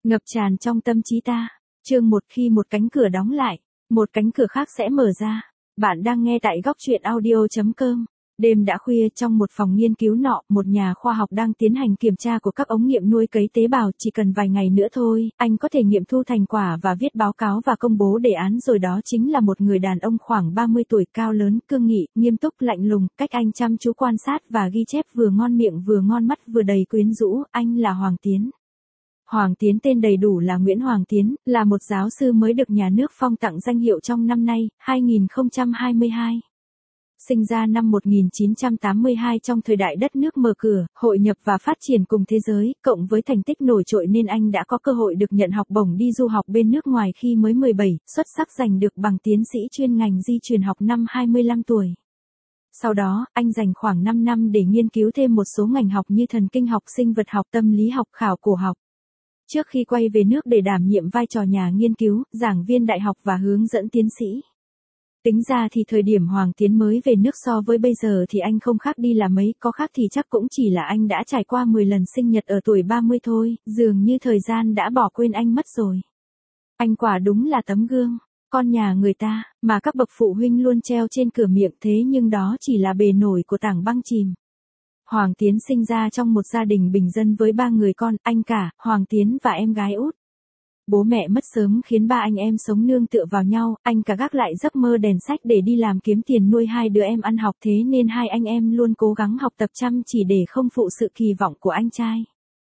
ngập tràn trong tâm trí ta. Chương 1: khi một cánh cửa đóng lại, một cánh cửa khác sẽ mở ra. Bạn đang nghe tại góc truyện audio.com. Đêm đã khuya, trong một phòng nghiên cứu nọ, một nhà khoa học đang tiến hành kiểm tra của các ống nghiệm nuôi cấy tế bào. Chỉ cần vài ngày nữa thôi, anh có thể nghiệm thu thành quả và viết báo cáo và công bố đề án rồi. Đó chính là một người đàn ông khoảng 30 tuổi, cao lớn, cương nghị, nghiêm túc, lạnh lùng. Cách anh chăm chú quan sát và ghi chép vừa ngon miệng vừa ngon mắt vừa đầy quyến rũ. Anh là Hoàng Tiến. Hoàng Tiến tên đầy đủ là Nguyễn Hoàng Tiến, là một giáo sư mới được nhà nước phong tặng danh hiệu trong năm nay, 2022. Sinh ra năm 1982 trong thời đại đất nước mở cửa, hội nhập và phát triển cùng thế giới, cộng với thành tích nổi trội nên anh đã có cơ hội được nhận học bổng đi du học bên nước ngoài khi mới 17, xuất sắc giành được bằng tiến sĩ chuyên ngành di truyền học năm 25 tuổi. Sau đó, anh dành khoảng 5 năm để nghiên cứu thêm một số ngành học như thần kinh học, sinh vật học, tâm lý học, khảo cổ học. Trước khi quay về nước để đảm nhiệm vai trò nhà nghiên cứu, giảng viên đại học và hướng dẫn tiến sĩ. Tính ra thì thời điểm Hoàng Tiến mới về nước so với bây giờ thì anh không khác đi là mấy, có khác thì chắc cũng chỉ là anh đã trải qua 10 lần sinh nhật ở tuổi 30 thôi, dường như thời gian đã bỏ quên anh mất rồi. Anh quả đúng là tấm gương, con nhà người ta, mà các bậc phụ huynh luôn treo trên cửa miệng, thế nhưng đó chỉ là bề nổi của tảng băng chìm. Hoàng Tiến sinh ra trong một gia đình bình dân với 3 người con, anh cả, Hoàng Tiến và em gái út. Bố mẹ mất sớm khiến 3 anh em sống nương tựa vào nhau, anh cả gác lại giấc mơ đèn sách để đi làm kiếm tiền nuôi 2 đứa em ăn học, thế nên 2 anh em luôn cố gắng học tập chăm chỉ để không phụ sự kỳ vọng của anh trai.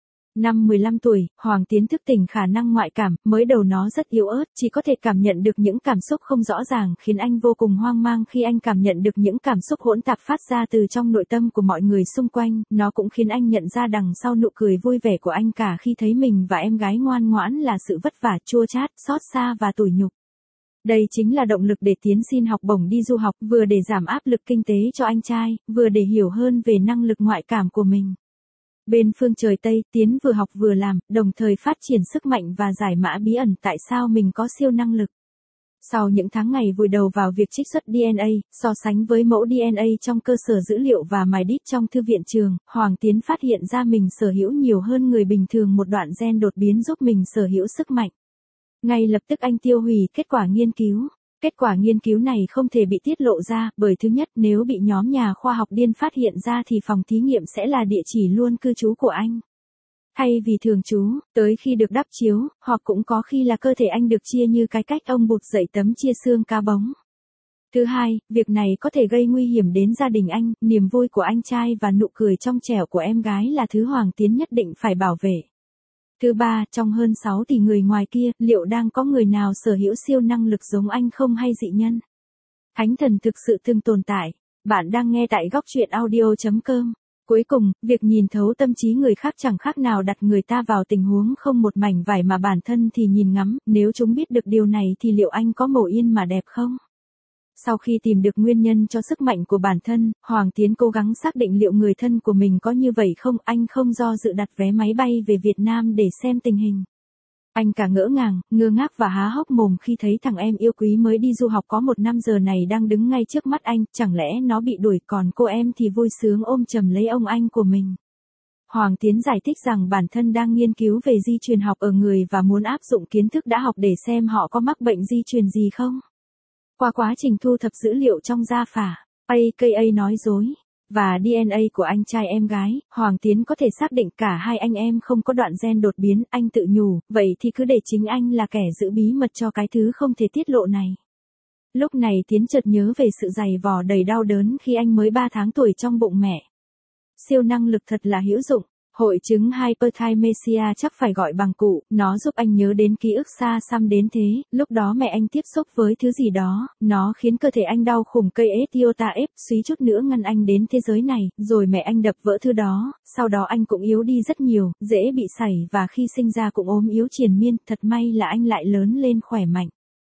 Năm 15 tuổi, Hoàng Tiến thức tỉnh khả năng ngoại cảm, mới đầu nó rất yếu ớt, chỉ có thể cảm nhận được những cảm xúc không rõ ràng, khiến anh vô cùng hoang mang khi anh cảm nhận được những cảm xúc hỗn tạp phát ra từ trong nội tâm của mọi người xung quanh. Nó cũng khiến anh nhận ra đằng sau nụ cười vui vẻ của anh cả khi thấy mình và em gái ngoan ngoãn là sự vất vả, chua chát, xót xa và tủi nhục. Đây chính là động lực để Tiến xin học bổng đi du học, vừa để giảm áp lực kinh tế cho anh trai, vừa để hiểu hơn về năng lực ngoại cảm của mình. Bên phương trời Tây, Tiến vừa học vừa làm, đồng thời phát triển sức mạnh và giải mã bí ẩn tại sao mình có siêu năng lực. Sau những tháng ngày vùi đầu vào việc trích xuất DNA, so sánh với mẫu DNA trong cơ sở dữ liệu và mài đít trong thư viện trường, Hoàng Tiến phát hiện ra mình sở hữu nhiều hơn người bình thường một đoạn gen đột biến giúp mình sở hữu sức mạnh. Ngay lập tức anh tiêu hủy kết quả nghiên cứu. Kết quả nghiên cứu này không thể bị tiết lộ ra, bởi thứ nhất, nếu bị nhóm nhà khoa học điên phát hiện ra thì phòng thí nghiệm sẽ là địa chỉ luôn cư trú của anh. Thay vì thường trú, tới khi được đắp chiếu, hoặc cũng có khi là cơ thể anh được chia như cái cách ông bụt dậy tấm chia xương cá bống. Thứ hai, việc này có thể gây nguy hiểm đến gia đình anh, niềm vui của anh trai và nụ cười trong trẻo của em gái là thứ Hoàng Tiến nhất định phải bảo vệ. Thứ ba, trong hơn 6 tỷ người ngoài kia, liệu đang có người nào sở hữu siêu năng lực giống anh không, hay dị nhân? Thánh thần thực sự từng tồn tại. Bạn đang nghe tại góc truyện audio.com. Cuối cùng, việc nhìn thấu tâm trí người khác chẳng khác nào đặt người ta vào tình huống không một mảnh vải mà bản thân thì nhìn ngắm, nếu chúng biết được điều này thì liệu anh có mầu yên mà đẹp không? Sau khi tìm được nguyên nhân cho sức mạnh của bản thân, Hoàng Tiến cố gắng xác định liệu người thân của mình có như vậy không. Anh không do dự đặt vé máy bay về Việt Nam để xem tình hình. Anh cả ngỡ ngàng, ngơ ngác và há hốc mồm khi thấy thằng em yêu quý mới đi du học có 1 năm giờ này đang đứng ngay trước mắt anh, chẳng lẽ nó bị đuổi, còn cô em thì vui sướng ôm chầm lấy ông anh của mình. Hoàng Tiến giải thích rằng bản thân đang nghiên cứu về di truyền học ở người và muốn áp dụng kiến thức đã học để xem họ có mắc bệnh di truyền gì không. Qua quá trình thu thập dữ liệu trong da phả, aka nói dối, và DNA của anh trai em gái, Hoàng Tiến có thể xác định cả 2 anh em không có đoạn gen đột biến. Anh tự nhủ, vậy thì cứ để chính anh là kẻ giữ bí mật cho cái thứ không thể tiết lộ này. Lúc này Tiến chợt nhớ về sự dày vò đầy đau đớn khi anh mới 3 tháng tuổi trong bụng mẹ. Siêu năng lực thật là hữu dụng. Hội chứng hyperthymesia chắc phải gọi bằng cụ, nó giúp anh nhớ đến ký ức xa xăm đến thế, lúc đó mẹ anh tiếp xúc với thứ gì đó, nó khiến cơ thể anh đau khủng, cây iota ép, suýt chút nữa ngăn anh đến thế giới này, rồi mẹ anh đập vỡ thứ đó, sau đó anh cũng yếu đi rất nhiều, dễ bị sảy và khi sinh ra cũng ốm yếu triền miên, thật may là anh lại lớn lên khỏe mạnh.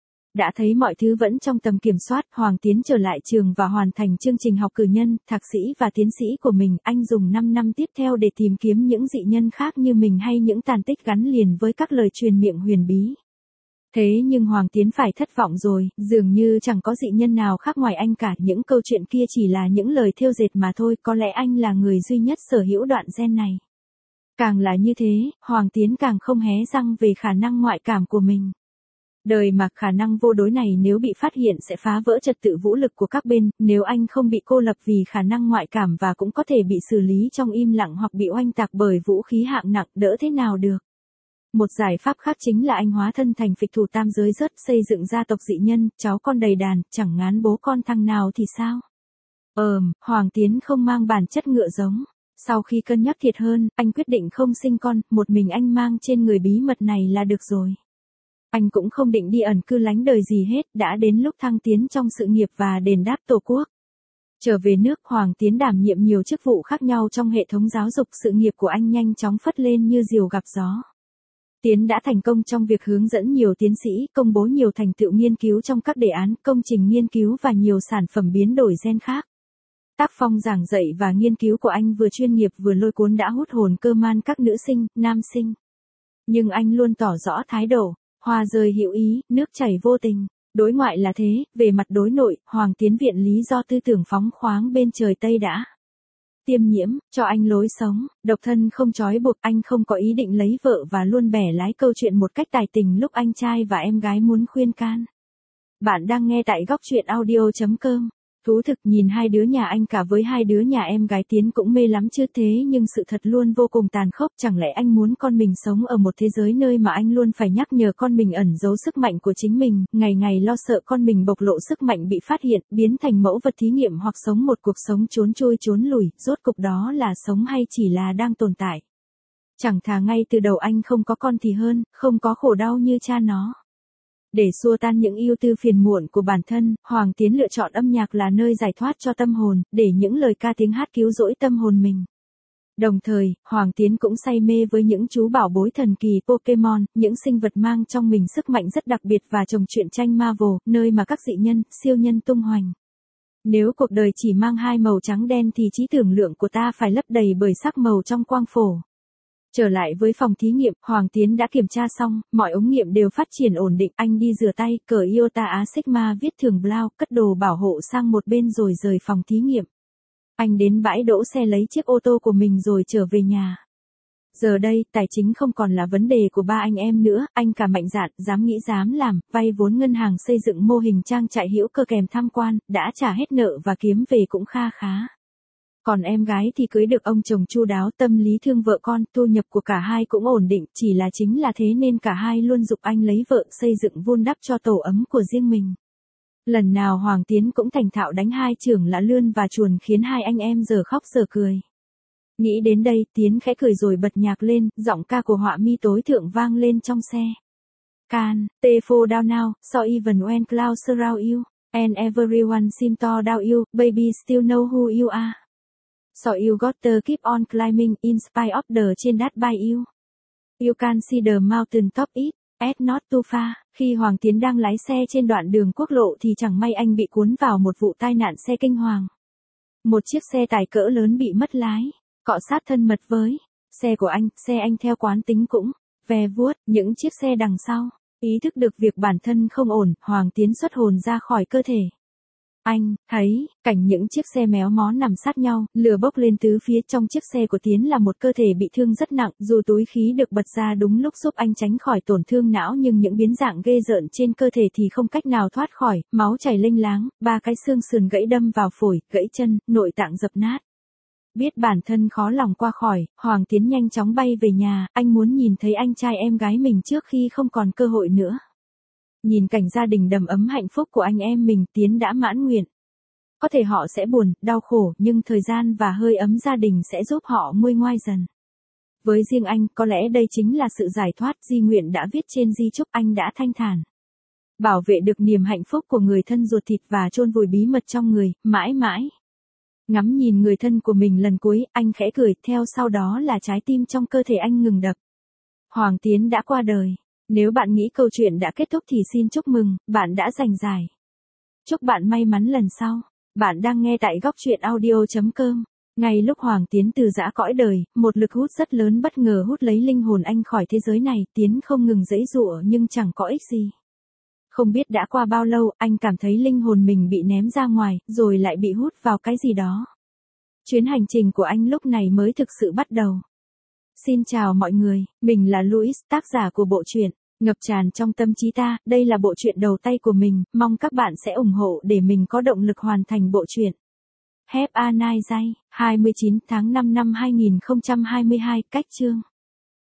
Đã thấy mọi thứ vẫn trong tầm kiểm soát, Hoàng Tiến trở lại trường và hoàn thành chương trình học cử nhân, thạc sĩ và tiến sĩ của mình. Anh dùng 5 năm tiếp theo để tìm kiếm những dị nhân khác như mình hay những tàn tích gắn liền với các lời truyền miệng huyền bí. Thế nhưng Hoàng Tiến phải thất vọng rồi, dường như chẳng có dị nhân nào khác ngoài anh cả, những câu chuyện kia chỉ là những lời thêu dệt mà thôi, có lẽ anh là người duy nhất sở hữu đoạn gen này. Càng là như thế, Hoàng Tiến càng không hé răng về khả năng ngoại cảm của mình. Đời mà khả năng vô đối này nếu bị phát hiện sẽ phá vỡ trật tự vũ lực của các bên, nếu anh không bị cô lập vì khả năng ngoại cảm và cũng có thể bị xử lý trong im lặng hoặc bị oanh tạc bởi vũ khí hạng nặng, đỡ thế nào được. Một giải pháp khác chính là anh hóa thân thành phịch thủ tam giới rớt, xây dựng gia tộc dị nhân, cháu con đầy đàn, chẳng ngán bố con thằng nào thì sao. Hoàng Tiến không mang bản chất ngựa giống. Sau khi cân nhắc thiệt hơn, anh quyết định không sinh con, một mình anh mang trên người bí mật này là được rồi. Anh cũng không định đi ẩn cư lánh đời gì hết, đã đến lúc thăng tiến trong sự nghiệp và đền đáp Tổ quốc. Trở về nước, Hoàng Tiến đảm nhiệm nhiều chức vụ khác nhau trong hệ thống giáo dục, sự nghiệp của anh nhanh chóng phất lên như diều gặp gió. Tiến đã thành công trong việc hướng dẫn nhiều tiến sĩ, công bố nhiều thành tựu nghiên cứu trong các đề án, công trình nghiên cứu và nhiều sản phẩm biến đổi gen khác. Tác phong giảng dạy và nghiên cứu của anh vừa chuyên nghiệp vừa lôi cuốn đã hút hồn cơ man các nữ sinh, nam sinh. Nhưng anh luôn tỏ rõ thái độ, hoa rơi hữu ý, nước chảy vô tình. Đối ngoại là thế, về mặt đối nội, Hoàng Tiến viện lý do tư tưởng phóng khoáng bên trời Tây đã tiêm nhiễm, cho anh lối sống, độc thân không trói buộc, anh không có ý định lấy vợ và luôn bẻ lái câu chuyện một cách tài tình lúc anh trai và em gái muốn khuyên can. Bạn đang nghe tại góc truyện audio.com. Thú thực nhìn hai đứa nhà anh cả với hai đứa nhà em gái Tiến cũng mê lắm chứ thế nhưng sự thật luôn vô cùng tàn khốc, chẳng lẽ anh muốn con mình sống ở một thế giới nơi mà anh luôn phải nhắc nhở con mình ẩn giấu sức mạnh của chính mình, ngày ngày lo sợ con mình bộc lộ sức mạnh bị phát hiện, biến thành mẫu vật thí nghiệm hoặc sống một cuộc sống trốn trôi trốn lủi, rốt cục đó là sống hay chỉ là đang tồn tại. Chẳng thà ngay từ đầu anh không có con thì hơn, không có khổ đau như cha nó. Để xua tan những ưu tư phiền muộn của bản thân, Hoàng Tiến lựa chọn âm nhạc là nơi giải thoát cho tâm hồn, để những lời ca tiếng hát cứu rỗi tâm hồn mình. Đồng thời, Hoàng Tiến cũng say mê với những chú bảo bối thần kỳ Pokemon, những sinh vật mang trong mình sức mạnh rất đặc biệt và trồng truyện tranh Marvel, nơi mà các dị nhân, siêu nhân tung hoành. Nếu cuộc đời chỉ mang hai màu trắng đen thì trí tưởng lượng của ta phải lấp đầy bởi sắc màu trong quang phổ. Trở lại với phòng thí nghiệm, Hoàng Tiến đã kiểm tra xong, mọi ống nghiệm đều phát triển ổn định, anh đi rửa tay, cởi Iota Á Sigma viết thường Blau, cất đồ bảo hộ sang một bên rồi rời phòng thí nghiệm. Anh đến bãi đỗ xe lấy chiếc ô tô của mình rồi trở về nhà. Giờ đây, tài chính không còn là vấn đề của ba anh em nữa, anh cả mạnh dạn, dám nghĩ dám làm, vay vốn ngân hàng xây dựng mô hình trang trại hữu cơ kèm tham quan, đã trả hết nợ và kiếm về cũng kha khá. Còn em gái thì cưới được ông chồng chu đáo, tâm lý thương vợ con, thu nhập của cả hai cũng ổn định, chỉ là chính là thế nên cả hai luôn giục anh lấy vợ, xây dựng vun đắp cho tổ ấm của riêng mình. Lần nào Hoàng Tiến cũng thành thạo đánh hai chưởng lạ lươn và chuồn khiến hai anh em giờ khóc giờ cười. Nghĩ đến đây, Tiến khẽ cười rồi bật nhạc lên, giọng ca của họa mi tối thượng vang lên trong xe. Can, te fall down now, so even when clouds surround you, and everyone seems to doubt you, baby still know who you are. So you gotta keep on climbing, in spite of the change that by you. You can see the mountain top it, at not too far. Khi Hoàng Tiến đang lái xe trên đoạn đường quốc lộ thì chẳng may anh bị cuốn vào một vụ tai nạn xe kinh hoàng. Một chiếc xe tải cỡ lớn bị mất lái, cọ sát thân mật với xe của anh, xe anh theo quán tính cũng ve vuốt những chiếc xe đằng sau. Ý thức được việc bản thân không ổn, Hoàng Tiến xuất hồn ra khỏi cơ thể. Anh thấy cảnh những chiếc xe méo mó nằm sát nhau, lửa bốc lên tứ phía. Trong chiếc xe của Tiến là một cơ thể bị thương rất nặng, dù túi khí được bật ra đúng lúc giúp anh tránh khỏi tổn thương não nhưng những biến dạng ghê rợn trên cơ thể thì không cách nào thoát khỏi, máu chảy lênh láng, 3 cái xương sườn gãy đâm vào phổi, gãy chân, nội tạng dập nát. Biết bản thân khó lòng qua khỏi, Hoàng Tiến nhanh chóng bay về nhà, anh muốn nhìn thấy anh trai em gái mình trước khi không còn cơ hội nữa. Nhìn cảnh gia đình đầm ấm hạnh phúc của anh em mình, Tiến đã mãn nguyện. Có thể họ sẽ buồn, đau khổ, nhưng thời gian và hơi ấm gia đình sẽ giúp họ nguôi ngoai dần. Với riêng anh, có lẽ đây chính là sự giải thoát. Di nguyện đã viết trên di chúc, anh đã thanh thản bảo vệ được niềm hạnh phúc của người thân ruột thịt và chôn vùi bí mật trong người, mãi mãi. Ngắm nhìn người thân của mình lần cuối, anh khẽ cười, theo sau đó là trái tim trong cơ thể anh ngừng đập. Hoàng Tiến đã qua đời. Nếu bạn nghĩ câu chuyện đã kết thúc thì xin chúc mừng, bạn đã giành giải. Chúc bạn may mắn lần sau. Bạn đang nghe tại góc truyện audio.com. Ngay lúc Hoàng Tiến từ giã cõi đời, một lực hút rất lớn bất ngờ hút lấy linh hồn anh khỏi thế giới này. Tiến không ngừng giãy giụa nhưng chẳng có ích gì. Không biết đã qua bao lâu, anh cảm thấy linh hồn mình bị ném ra ngoài, rồi lại bị hút vào cái gì đó. Chuyến hành trình của anh lúc này mới thực sự bắt đầu. Xin chào mọi người, mình là Louis, tác giả của bộ truyện Ngập tràn trong tâm trí ta. Đây là bộ truyện đầu tay của mình, mong các bạn sẽ ủng hộ để mình có động lực hoàn thành bộ truyện. Have a nice day. 29 tháng 5 năm 2022, cách chương.